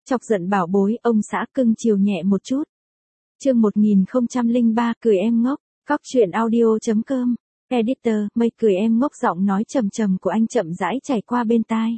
Chọc giận bảo bối, ông xã cưng chiều nhẹ một chút. Chương 1003, cười em ngốc. Cóc truyện audio.com. Editor, mây cười em ngốc, giọng nói trầm trầm của anh chậm rãi chảy qua bên tai.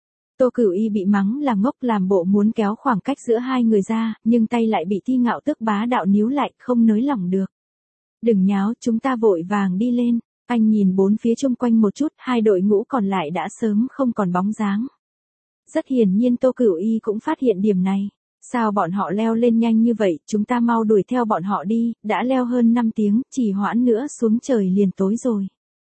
Tô Cửu Y bị mắng là ngốc, làm bộ muốn kéo khoảng cách giữa hai người ra, nhưng tay lại bị Thi Ngạo Tước bá đạo níu lại, không nới lỏng được. Đừng nháo, chúng ta vội vàng đi lên. Anh nhìn bốn phía chung quanh một chút, hai đội ngũ còn lại đã sớm không còn bóng dáng. Rất hiển nhiên Tô Cửu Y cũng phát hiện điểm này. Sao bọn họ leo lên nhanh như vậy, chúng ta mau đuổi theo bọn họ đi, đã leo hơn 5 tiếng, chỉ hoãn nữa xuống trời liền tối rồi.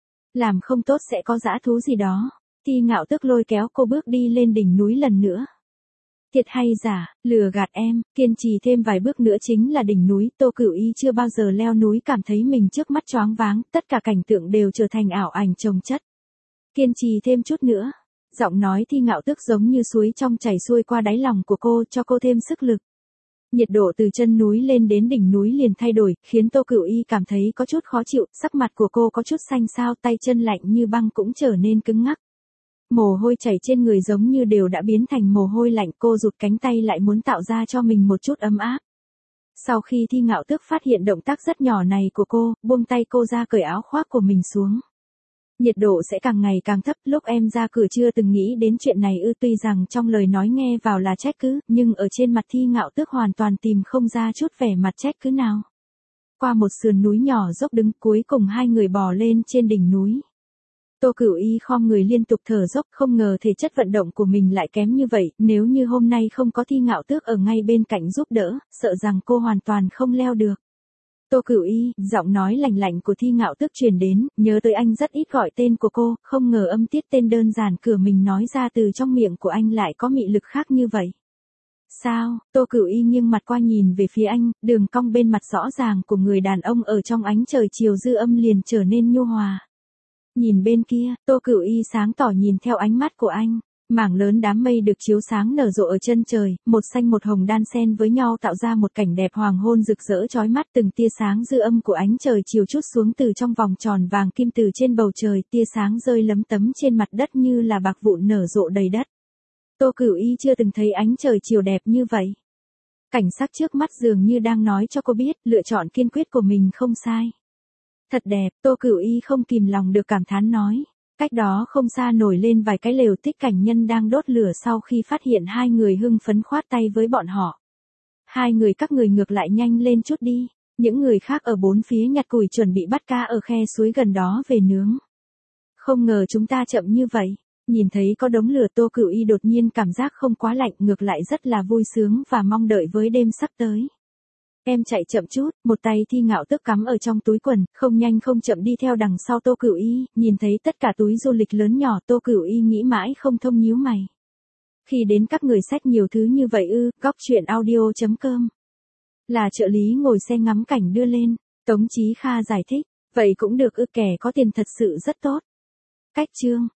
Làm không tốt sẽ có dã thú gì đó. Thi Ngạo Tước lôi kéo cô bước đi lên đỉnh núi lần nữa. Thiệt hay giả, lừa gạt em, kiên trì thêm vài bước nữa chính là đỉnh núi. Tô Cửu Y chưa bao giờ leo núi cảm thấy mình trước mắt choáng váng, tất cả cảnh tượng đều trở thành ảo ảnh chồng chất. Kiên trì thêm chút nữa. Giọng nói Thi Ngạo Tước giống như suối trong chảy xuôi qua đáy lòng của cô, cho cô thêm sức lực. Nhiệt độ từ chân núi lên đến đỉnh núi liền thay đổi, khiến Tô Cửu Y cảm thấy có chút khó chịu, sắc mặt của cô có chút xanh xao, tay chân lạnh như băng cũng trở nên cứng ngắc. Mồ hôi chảy trên người giống như đều đã biến thành mồ hôi lạnh, cô rụt cánh tay lại muốn tạo ra cho mình một chút ấm áp. Sau khi Thi Ngạo Tước phát hiện động tác rất nhỏ này của cô, buông tay cô ra cởi áo khoác của mình xuống. Nhiệt độ sẽ càng ngày càng thấp, lúc em ra cửa chưa từng nghĩ đến chuyện này ư? Tuy rằng trong lời nói nghe vào là trách cứ, nhưng ở trên mặt Thi Ngạo Tước hoàn toàn tìm không ra chút vẻ mặt trách cứ nào. Qua một sườn núi nhỏ dốc đứng, cuối cùng hai người bò lên trên đỉnh núi. Tô Cửu Y khom người liên tục thở dốc, không ngờ thể chất vận động của mình lại kém như vậy, nếu như hôm nay không có Thi Ngạo Tước ở ngay bên cạnh giúp đỡ, sợ rằng cô hoàn toàn không leo được. Tô Cửu Y, giọng nói lạnh lạnh của Thi Ngạo Tước truyền đến, nhớ tới anh rất ít gọi tên của cô, không ngờ âm tiết tên đơn giản cửa mình nói ra từ trong miệng của anh lại có mị lực khác như vậy. Sao? Tô Cửu Y nghiêng mặt qua nhìn về phía anh, đường cong bên mặt rõ ràng của người đàn ông ở trong ánh trời chiều dư âm liền trở nên nhu hòa. Nhìn bên kia, Tô Cửu Y sáng tỏ nhìn theo ánh mắt của anh. Mảng lớn đám mây được chiếu sáng nở rộ ở chân trời, một xanh một hồng đan xen với nhau tạo ra một cảnh đẹp hoàng hôn rực rỡ chói mắt. Từng tia sáng dư âm của ánh trời chiều trút xuống từ trong vòng tròn vàng kim từ trên bầu trời, tia sáng rơi lấm tấm trên mặt đất như là bạc vụn nở rộ đầy đất. Tô Cửu Y chưa từng thấy ánh trời chiều đẹp như vậy. Cảnh sắc trước mắt dường như đang nói cho cô biết, lựa chọn kiên quyết của mình không sai. Thật đẹp, Tô Cửu Y không kìm lòng được cảm thán nói. Cách đó không xa nổi lên vài cái lều tích cảnh nhân đang đốt lửa sau khi phát hiện hai người hưng phấn khoát tay với bọn họ. Hai người các người ngược lại nhanh lên chút đi. Những người khác ở bốn phía nhặt củi chuẩn bị bắt cá ở khe suối gần đó về nướng. Không ngờ chúng ta chậm như vậy. Nhìn thấy có đống lửa Tô Cửu Y đột nhiên cảm giác không quá lạnh, ngược lại rất là vui sướng và mong đợi với đêm sắp tới. Em chạy chậm chút, một tay Thi Ngạo Tước cắm ở trong túi quần, không nhanh không chậm đi theo đằng sau Tô Cửu Y, nhìn thấy tất cả túi du lịch lớn nhỏ Tô Cửu Y nghĩ mãi không thông nhíu mày. Khi đến các người xách nhiều thứ như vậy ư? Cóc truyện audio.com. Là trợ lý ngồi xe ngắm cảnh đưa lên, Tống Chí Kha giải thích, vậy cũng được ư, kẻ có tiền thật sự rất tốt. Cách chương.